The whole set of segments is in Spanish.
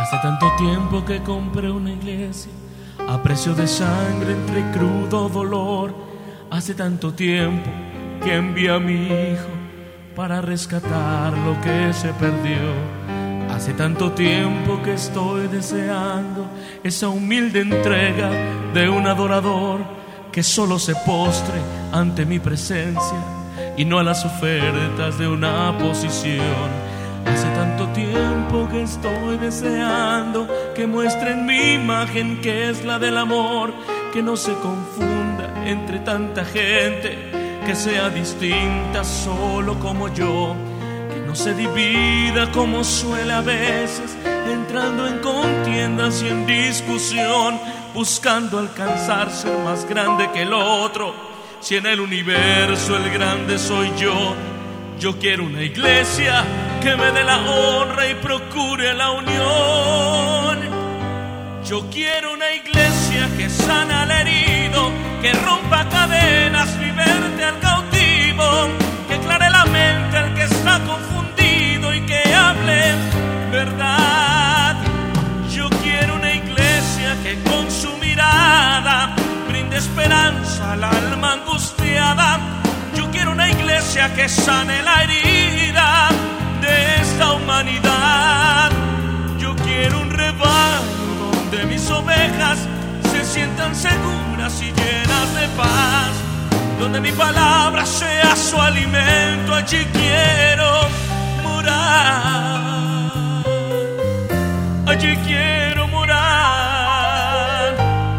Hace tanto tiempo que compré una iglesia a precio de sangre entre crudo dolor. Hace tanto tiempo que envié a mi hijo para rescatar lo que se perdió. Hace tanto tiempo que estoy deseando esa humilde entrega de un adorador que solo se postre ante mi presencia y no a las ofertas de una posición. Hace tanto tiempo que estoy deseando que muestren mi imagen, que es la del amor, que no se confunda entre tanta gente, que sea distinta solo como yo, que no se divida como suele a veces, entrando en contiendas y en discusión, buscando alcanzar ser más grande que el otro. Si en el universo el grande soy yo, yo quiero una iglesia que me dé la honra y procure la unión. Yo quiero una iglesia que sana al herido, que rompa cadenas, liberte al cautivo, que aclare la mente al que está confundido y que hable verdad. Yo quiero una iglesia que con su mirada brinde esperanza al alma angustiada. Yo quiero una iglesia que sane la herida de esta humanidad. Yo quiero un rebaño donde mis ovejas se sientan seguras y llenas de paz, donde mi palabra sea su alimento. Allí quiero morar, allí quiero morar.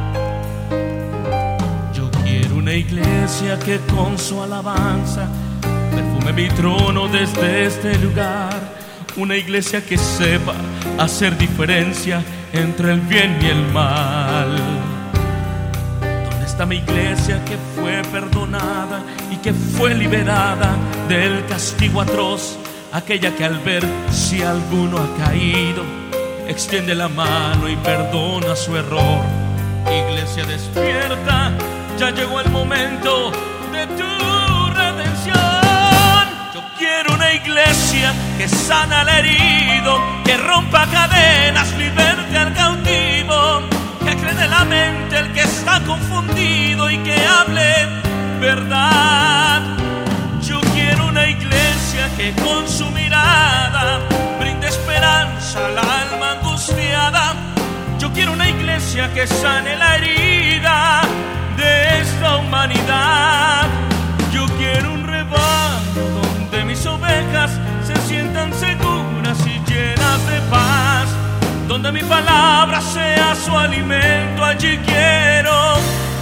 Yo quiero una iglesia que con su alabanza perfume mi trono desde este lugar. Una iglesia que sepa hacer diferencia entre el bien y el mal. ¿Dónde está mi iglesia que fue perdonada y que fue liberada del castigo atroz? Aquella que al ver si alguno ha caído extiende la mano y perdona su error. Iglesia despierta, ya llegó el momento de tu redención. Yo quiero una iglesia que sana al herido, que rompa cadenas, liberte al cautivo, que aclare la mente el que está confundido y que hable verdad. Yo quiero una iglesia que con su mirada brinde esperanza al alma angustiada. Yo quiero una iglesia que sane la herida de esta humanidad. Yo quiero un rebaño donde mis ovejas se sientan seguras y llenas de paz, donde mi palabra sea su alimento. Allí quiero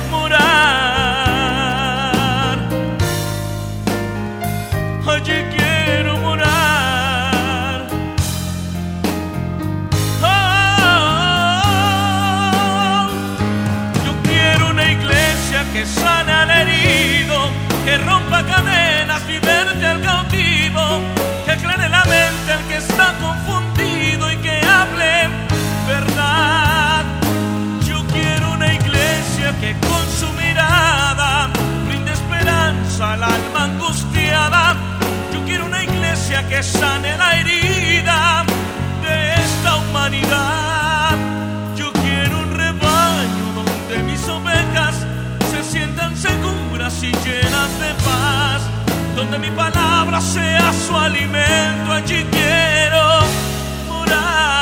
morar, allí quiero morar. Oh, yo quiero una iglesia que sana al herido, que rompa cadenas, liberte al cautivo, que aclare la mente al que está confundido y que hable verdad. Yo quiero una iglesia que con su mirada brinde esperanza al alma angustiada. Yo quiero una iglesia que sane la herida de esta humanidad. Yo quiero un rebaño donde mis ovejas se sientan seguras y llenas de paz, donde mi palabra sea su alimento. Allí quiero morar.